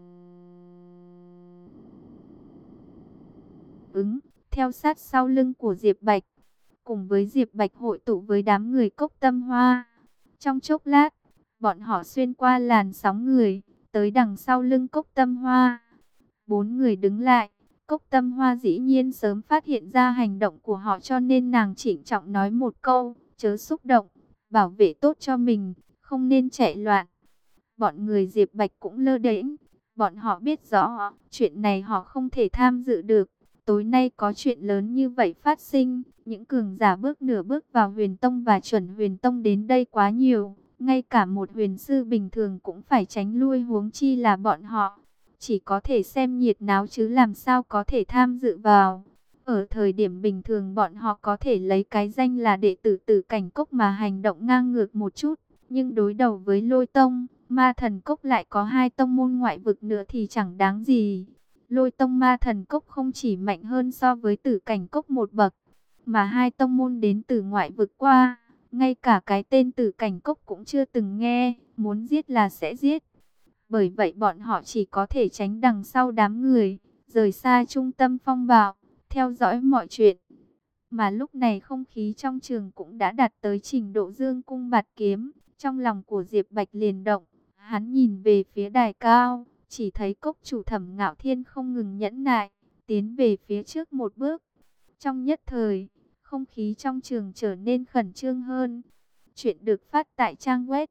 A: ứng, theo sát sau lưng của Diệp Bạch. Cùng với Diệp Bạch hội tụ với đám người Cốc Tâm Hoa. Trong chốc lát, bọn họ xuyên qua làn sóng người, tới đằng sau lưng Cốc Tâm Hoa. Bốn người đứng lại, Cốc Tâm Hoa dĩ nhiên sớm phát hiện ra hành động của họ, cho nên nàng trịnh trọng nói một câu, chớ xúc động, bảo vệ tốt cho mình, không nên chạy loạn. Bọn người Diệp Bạch cũng lơ đễnh, bọn họ biết rõ, chuyện này họ không thể tham dự được. Tối nay có chuyện lớn như vậy phát sinh, những cường giả bước nửa bước vào Huyền Tông và chuẩn Huyền Tông đến đây quá nhiều. Ngay cả một huyền sư bình thường cũng phải tránh lui, huống chi là bọn họ. Chỉ có thể xem nhiệt náo chứ làm sao có thể tham dự vào. Ở thời điểm bình thường bọn họ có thể lấy cái danh là đệ tử Tử Cảnh Cốc mà hành động ngang ngược một chút. Nhưng đối đầu với Lôi Tông, Ma Thần Cốc lại có hai tông môn ngoại vực nữa thì chẳng đáng gì. Lôi tông ma thần cốc không chỉ mạnh hơn so với tử cảnh cốc một bậc, mà hai tông môn đến từ ngoại vực qua, ngay cả cái tên tử cảnh cốc cũng chưa từng nghe, muốn giết là sẽ giết. Bởi vậy bọn họ chỉ có thể tránh đằng sau đám người, rời xa trung tâm phong bạo, theo dõi mọi chuyện. Mà lúc này không khí trong trường cũng đã đạt tới trình độ dương cung bạt kiếm, trong lòng của Diệp Bạch liền động, hắn nhìn về phía đài cao, chỉ thấy cốc chủ Thẩm Ngạo Thiên không ngừng nhẫn nại, tiến về phía trước một bước. Trong nhất thời, không khí trong trường trở nên khẩn trương hơn. Chuyện được phát tại trang web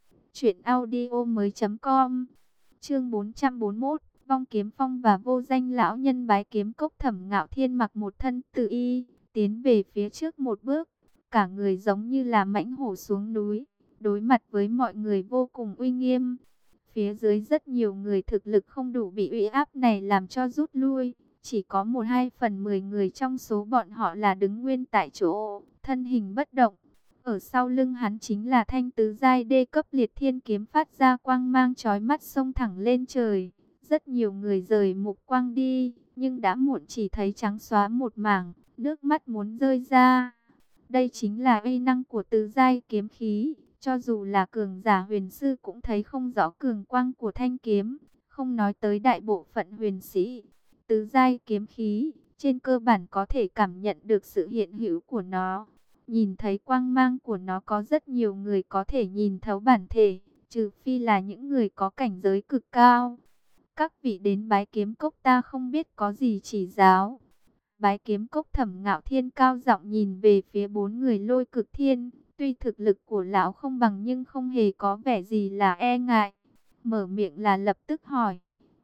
A: truyệnaudiomoi.com. Chương 441, Vong Kiếm Phong và vô danh lão nhân bái kiếm cốc. Thẩm Ngạo Thiên mặc một thân tử y, tiến về phía trước một bước, cả người giống như là mãnh hổ xuống núi, đối mặt với mọi người vô cùng uy nghiêm. Phía dưới rất nhiều người thực lực không đủ bị uy áp này làm cho rút lui, chỉ có 1/2/10 người trong số bọn họ là đứng nguyên tại chỗ, thân hình bất động. Ở sau lưng hắn chính là thanh tứ giai đê cấp liệt thiên kiếm phát ra quang mang chói mắt xông thẳng lên trời. Rất nhiều người rời mục quang đi, nhưng đã muộn, chỉ thấy trắng xóa một mảng, nước mắt muốn rơi ra. Đây chính là uy năng của tứ giai kiếm khí, cho dù là cường giả huyền sư cũng thấy không rõ cường quang của thanh kiếm, không nói tới đại bộ phận huyền sĩ. Tứ giai kiếm khí, trên cơ bản có thể cảm nhận được sự hiện hữu của nó. Nhìn thấy quang mang của nó có rất nhiều người có thể nhìn thấu bản thể, trừ phi là những người có cảnh giới cực cao. Các vị đến bái kiếm cốc ta không biết có gì chỉ giáo. Bái kiếm cốc. Thẩm Ngạo Thiên cao giọng nhìn về phía bốn người Lôi Cực Thiên. Tuy thực lực của lão không bằng nhưng không hề có vẻ gì là e ngại. Mở miệng là lập tức hỏi.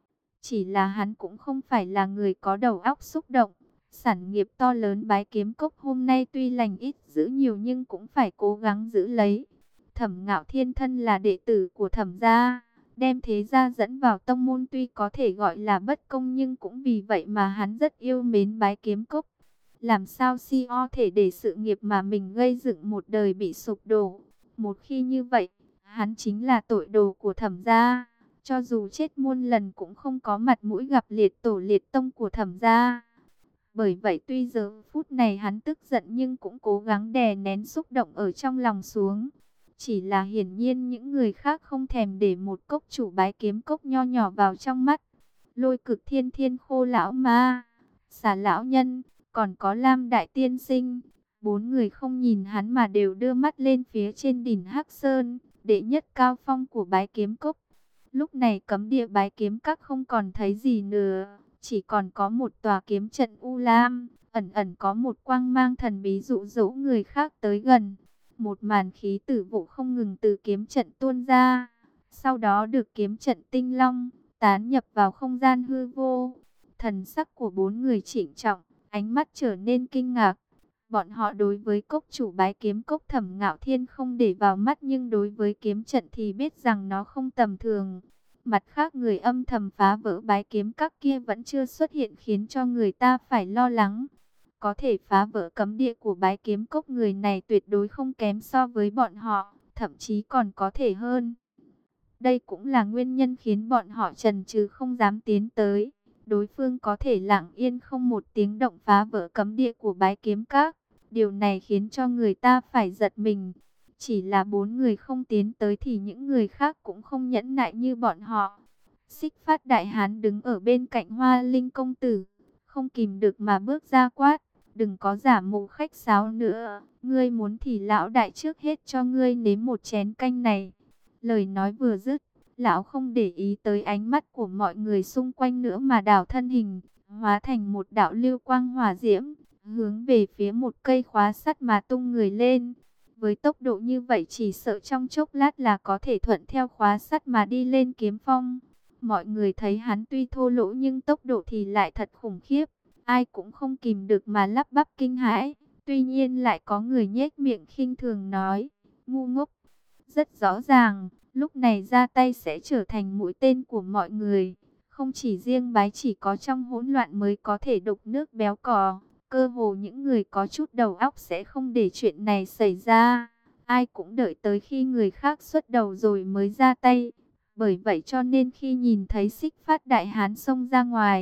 A: Chỉ là hắn cũng không phải là người có đầu óc xúc động. Sản nghiệp to lớn bái kiếm cốc hôm nay tuy lành ít giữ nhiều nhưng cũng phải cố gắng giữ lấy. Thẩm Ngạo Thiên thân là đệ tử của Thẩm gia, đem thế gia dẫn vào tông môn tuy có thể gọi là bất công nhưng cũng vì vậy mà hắn rất yêu mến bái kiếm cốc. Làm sao có thể để sự nghiệp mà mình gây dựng một đời bị sụp đổ. Một khi như vậy, hắn chính là tội đồ của Thẩm gia. Cho dù chết muôn lần cũng không có mặt mũi gặp liệt tổ liệt tông của Thẩm gia. Bởi vậy tuy giờ phút này hắn tức giận nhưng cũng cố gắng đè nén xúc động ở trong lòng xuống. Chỉ là hiển nhiên những người khác không thèm để một cốc chủ bái kiếm cốc nho nhỏ vào trong mắt. Lôi Cực Thiên, Thiên Khô lão ma, Xà lão nhân, còn có Lam đại tiên sinh. Bốn người không nhìn hắn mà đều đưa mắt lên phía trên đỉnh Hắc Sơn, đệ nhất cao phong của bái kiếm cốc. Lúc này cấm địa bái kiếm các không còn thấy gì nữa, chỉ còn có một tòa kiếm trận u lam, ẩn ẩn có một quang mang thần bí dụ dỗ người khác tới gần. Một màn khí tử vụ không ngừng từ kiếm trận tuôn ra, sau đó được kiếm trận tinh long tán nhập vào không gian hư vô. Thần sắc của bốn người trịnh trọng, ánh mắt trở nên kinh ngạc. Bọn họ đối với cốc chủ bái kiếm cốc Thẩm Ngạo Thiên không để vào mắt, nhưng đối với kiếm trận thì biết rằng nó không tầm thường. Mặt khác, người âm thầm phá vỡ bái kiếm các kia vẫn chưa xuất hiện, khiến cho người ta phải lo lắng. Có thể phá vỡ cấm địa của bái kiếm cốc, người này tuyệt đối không kém so với bọn họ, thậm chí còn có thể hơn. Đây cũng là nguyên nhân khiến bọn họ chần chừ không dám tiến tới. Đối phương có thể lặng yên không một tiếng động phá vỡ cấm địa của bái kiếm các. Điều này khiến cho người ta phải giật mình. Chỉ là bốn người không tiến tới thì những người khác cũng không nhẫn nại như bọn họ. Xích Phát đại hán đứng ở bên cạnh Hoa Linh công tử, không kìm được mà bước ra quát. Đừng có giả mù khách sáo nữa. Ngươi muốn thì lão đại trước hết cho ngươi nếm một chén canh này. Lời nói vừa dứt, lão không để ý tới ánh mắt của mọi người xung quanh nữa mà đảo thân hình, hóa thành một đạo lưu quang hỏa diễm, hướng về phía một cây khóa sắt mà tung người lên. Với tốc độ như vậy chỉ sợ trong chốc lát là có thể thuận theo khóa sắt mà đi lên kiếm phong. Mọi người thấy hắn tuy thô lỗ nhưng tốc độ thì lại thật khủng khiếp. Ai cũng không kìm được mà lắp bắp kinh hãi. Tuy nhiên lại có người nhếch miệng khinh thường nói, ngu ngốc. Rất rõ ràng, lúc này ra tay sẽ trở thành mũi tên của mọi người. Không chỉ riêng bái, chỉ có trong hỗn loạn mới có thể đục nước béo cò. Cơ hồ những người có chút đầu óc sẽ không để chuyện này xảy ra. Ai cũng đợi tới khi người khác xuất đầu rồi mới ra tay. Bởi vậy cho nên khi nhìn thấy Xích Phát đại hán xông ra ngoài,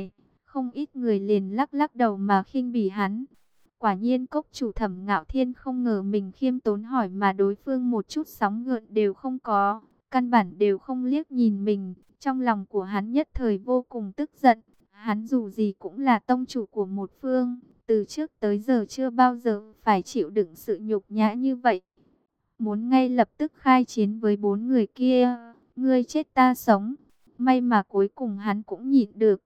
A: Không ít người liền lắc lắc đầu mà khinh bỉ hắn. Quả nhiên cốc chủ Thẩm Ngạo Thiên không ngờ mình khiêm tốn hỏi mà đối phương một chút sóng gợn đều không có, căn bản đều không liếc nhìn mình. Trong lòng của hắn nhất thời vô cùng tức giận. Hắn dù gì cũng là tông chủ của một phương, từ trước tới giờ chưa bao giờ phải chịu đựng sự nhục nhã như vậy. Muốn ngay lập tức khai chiến với 4 người kia, ngươi chết ta sống. May mà cuối cùng hắn cũng nhịn được.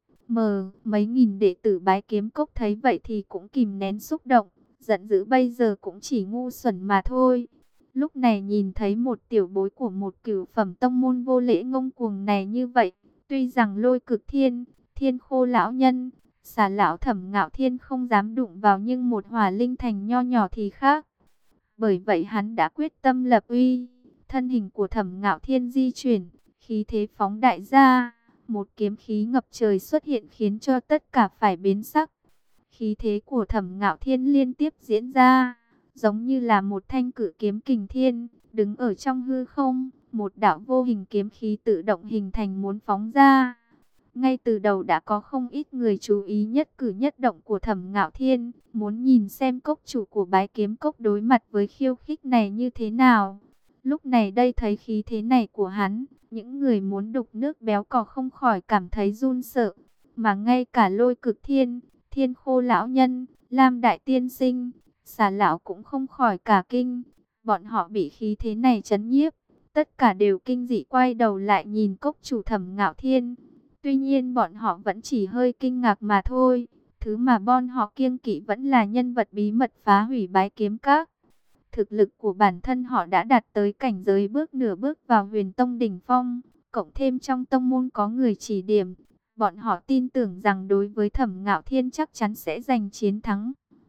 A: Mấy nghìn đệ tử Bái Kiếm Cốc thấy vậy thì cũng kìm nén xúc động, giận dữ bây giờ cũng chỉ ngu xuẩn mà thôi. Lúc này nhìn thấy một tiểu bối của một cửu phẩm tông môn vô lễ ngông cuồng này như vậy, tuy rằng Lôi Cực Thiên, Thiên Khô lão nhân, Xà lão Thẩm Ngạo Thiên không dám đụng vào, nhưng một Hỏa Linh Thành nho nhỏ thì khác. Bởi vậy hắn đã quyết tâm lập uy. Thân hình của Thẩm Ngạo Thiên di chuyển, khí thế phóng đại ra, một kiếm khí ngập trời xuất hiện khiến cho tất cả phải biến sắc. Khí thế của Thẩm Ngạo Thiên liên tiếp diễn ra, giống như là một thanh cử kiếm kình thiên, đứng ở trong hư không, một đạo vô hình kiếm khí tự động hình thành muốn phóng ra. Ngay từ đầu đã có không ít người chú ý nhất cử nhất động của Thẩm Ngạo Thiên, muốn nhìn xem cốc chủ của Bái Kiếm Cốc đối mặt với khiêu khích này như thế nào. Lúc này đây thấy khí thế này của hắn, những người muốn đục nước béo cò không khỏi cảm thấy run sợ, mà ngay cả Lôi Cực Thiên, Thiên Khô lão nhân, Lam đại tiên sinh, Xà lão cũng không khỏi cả kinh. Bọn họ bị khí thế này chấn nhiếp, tất cả đều kinh dị quay đầu lại nhìn cốc chủ Thẩm Ngạo Thiên. Tuy nhiên bọn họ vẫn chỉ hơi kinh ngạc mà thôi. Thứ mà bọn họ kiêng kỵ vẫn là nhân vật bí mật phá hủy Bái Kiếm Các. Thực lực của bản thân họ đã đạt tới cảnh giới nửa bước vào Huyền Tông đỉnh phong, cộng thêm trong tông môn có người chỉ điểm, bọn họ tin tưởng rằng đối với Thẩm Ngạo Thiên chắc chắn sẽ giành chiến thắng.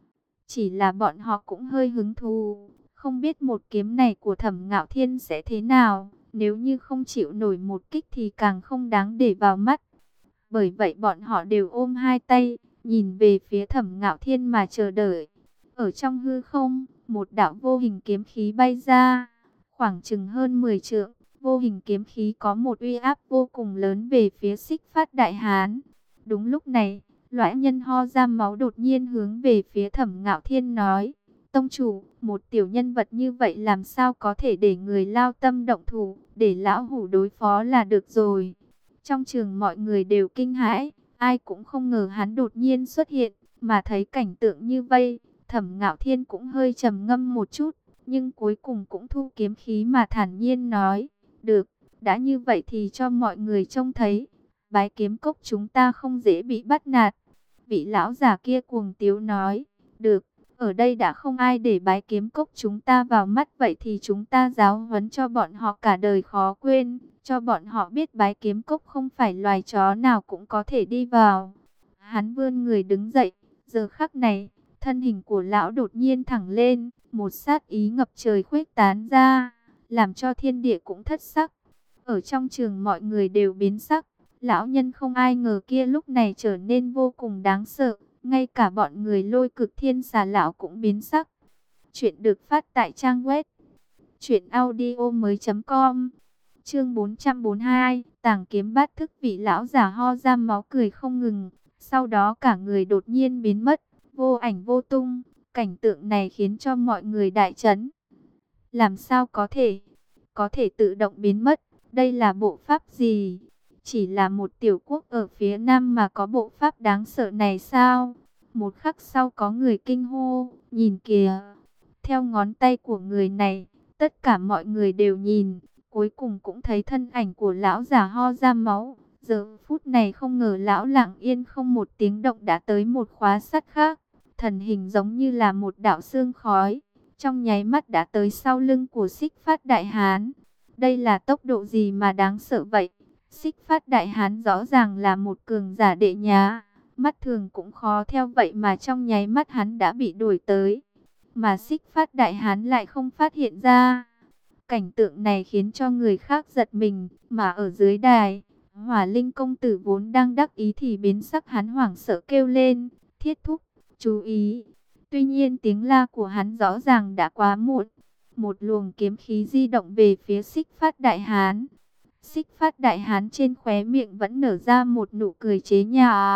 A: Chỉ là bọn họ cũng hơi hứng thú, không biết một kiếm này của Thẩm Ngạo Thiên sẽ thế nào, nếu như không chịu nổi một kích thì càng không đáng để vào mắt. Bởi vậy bọn họ đều ôm hai tay, nhìn về phía Thẩm Ngạo Thiên mà chờ đợi. Ở trong hư không, một đạo vô hình kiếm khí bay ra, khoảng chừng hơn 10 trượng. Vô hình kiếm khí có một uy áp vô cùng lớn về phía Xích Phát Đại Hán. Đúng lúc này, Lõa Nhân ho ra máu đột nhiên hướng về phía Thẩm Ngạo Thiên nói: Tông chủ, một tiểu nhân vật như vậy làm sao có thể để người lao tâm động thủ, để lão hủ đối phó là được rồi. Trong trường mọi người đều kinh hãi, ai cũng không ngờ hắn đột nhiên xuất hiện, mà thấy cảnh tượng như vây, Thẩm Ngạo Thiên cũng hơi trầm ngâm một chút, nhưng cuối cùng cũng thu kiếm khí mà thản nhiên nói: được, đã như vậy thì cho mọi người trông thấy, Bái Kiếm Cốc chúng ta không dễ bị bắt nạt. Vị lão già kia cuồng tiếu nói: được, ở đây đã không ai để Bái Kiếm Cốc chúng ta vào mắt, vậy thì chúng ta giáo huấn cho bọn họ cả đời khó quên, cho bọn họ biết Bái Kiếm Cốc không phải loài chó nào cũng có thể đi vào. Hắn vươn người đứng dậy, giờ khắc này, thân hình của lão đột nhiên thẳng lên, một sát ý ngập trời khuếch tán ra, làm cho thiên địa cũng thất sắc. Ở trong trường mọi người đều biến sắc, lão nhân không ai ngờ kia lúc này trở nên vô cùng đáng sợ, ngay cả bọn người Lôi Cực Thiên Xà lão cũng biến sắc. Chuyện được phát tại trang web truyệnaudiomoi.com. Chương 442, Tàng Kiếm Bát Thức. Vị lão giả ho ra máu cười không ngừng, sau đó cả người đột nhiên biến mất, vô ảnh vô tung. Cảnh tượng này khiến cho mọi người đại chấn. Làm sao có thể tự động biến mất? Đây là bộ pháp gì? Chỉ là một tiểu quốc ở phía Nam mà có bộ pháp đáng sợ này sao? Một khắc sau có người kinh hô: nhìn kìa! Theo ngón tay của người này, tất cả mọi người đều nhìn, cuối cùng cũng thấy thân ảnh của lão già ho ra máu. Giờ phút này không ngờ lão lặng yên không một tiếng động đã tới một khóa sắt khác, thần hình giống như là một đạo sương khói, trong nháy mắt đã tới sau lưng của Xích Phát Đại Hán. Đây là tốc độ gì mà đáng sợ vậy? Xích Phát Đại Hán rõ ràng là một cường giả đệ nhá, mắt thường cũng khó theo, vậy mà trong nháy mắt hắn đã bị đuổi tới, mà Xích Phát Đại Hán lại không phát hiện ra. Cảnh tượng này khiến cho người khác giật mình, mà ở dưới đài, Hỏa Linh công tử vốn đang đắc ý thì biến sắc, hắn hoảng sợ kêu lên: Thiết thúc, chú ý! Tuy nhiên tiếng la của hắn rõ ràng đã quá muộn. Một luồng kiếm khí di động về phía Xích Phát Đại Hán. Xích Phát Đại Hán trên khóe miệng vẫn nở ra một nụ cười chế nhạo.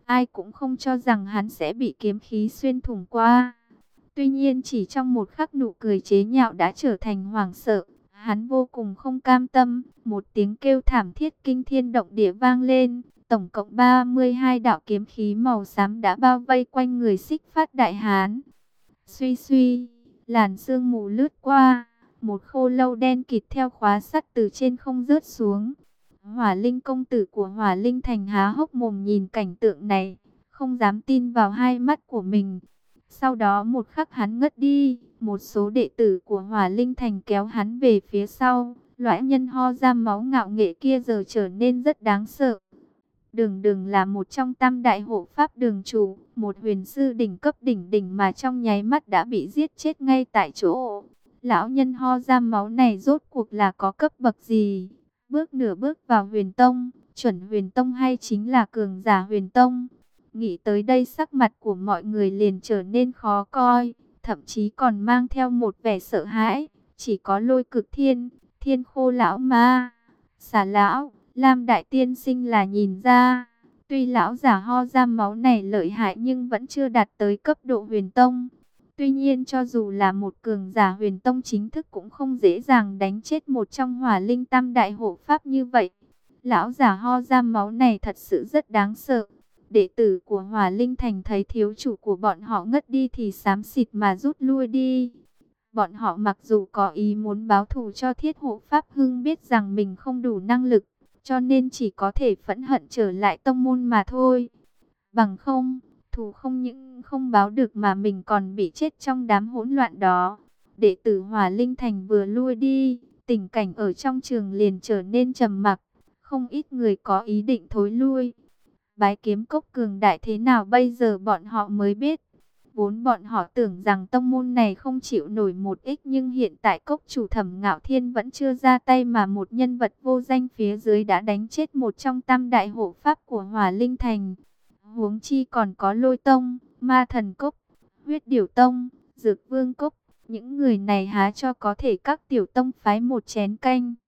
A: ai cũng không cho rằng hắn sẽ bị kiếm khí xuyên thủng qua. Tuy nhiên chỉ trong một khắc nụ cười chế nhạo đã trở thành hoảng sợ. Hắn vô cùng không cam tâm, một tiếng kêu thảm thiết kinh thiên động địa vang lên. Tổng cộng 32 đạo kiếm khí màu xám đã bao vây quanh người Xích Phát Đại Hán. Suy suy, làn sương mù lướt qua, một khô lâu đen kịt theo khóa sắt từ trên không rớt xuống. Hỏa Linh công tử của Hỏa Linh Thành há hốc mồm nhìn cảnh tượng này, không dám tin vào hai mắt của mình. Sau đó một khắc hắn ngất đi, một số đệ tử của Hỏa Linh Thành kéo hắn về phía sau. Loại nhân ho ra máu ngạo nghệ kia giờ trở nên rất đáng sợ. Đường Đường là một trong tam đại hộ pháp đường chủ, một huyền sư đỉnh cấp đỉnh đỉnh mà trong nháy mắt đã bị giết chết ngay tại chỗ. Lão nhân ho ra máu này rốt cuộc là có cấp bậc gì? Bước nửa bước vào huyền tông, chuẩn huyền tông hay chính là cường giả huyền tông? Nghĩ tới đây sắc mặt của mọi người liền trở nên khó coi, thậm chí còn mang theo một vẻ sợ hãi. Chỉ có Lôi Cực Thiên, Thiên Khô lão ma, Xà lão, Lam đại tiên sinh là nhìn ra. Tuy lão giả ho ra máu này lợi hại nhưng vẫn chưa đạt tới cấp độ huyền tông. Tuy nhiên cho dù là một cường giả huyền tông chính thức cũng không dễ dàng đánh chết một trong Hỏa Linh tam đại hộ pháp như vậy. Lão giả ho ra máu này thật sự rất đáng sợ. Đệ tử của Hỏa Linh Thành thấy thiếu chủ của bọn họ ngất đi thì xám xịt mà rút lui đi. Bọn họ mặc dù có ý muốn báo thù cho Thiết Hộ Pháp Hưng, biết rằng mình không đủ năng lực, cho nên chỉ có thể phẫn hận trở lại tông môn mà thôi. Bằng không, thù không những không báo được mà mình còn bị chết trong đám hỗn loạn đó. Đệ tử Hỏa Linh Thành vừa lui đi, tình cảnh ở trong trường liền trở nên trầm mặc. Không ít người có ý định thối lui. Bái Kiếm Cốc cường đại thế nào bây giờ bọn họ mới biết. Vốn bọn họ tưởng rằng tông môn này không chịu nổi một ích, nhưng hiện tại cốc chủ Thẩm Ngạo Thiên vẫn chưa ra tay mà một nhân vật vô danh phía dưới đã đánh chết một trong tam đại hộ pháp của Hỏa Linh Thành. Huống chi còn có Lôi Tông, Ma Thần Cốc, Huyết Điểu Tông, Dược Vương Cốc. Những người này há cho có thể các tiểu tông phái một chén canh.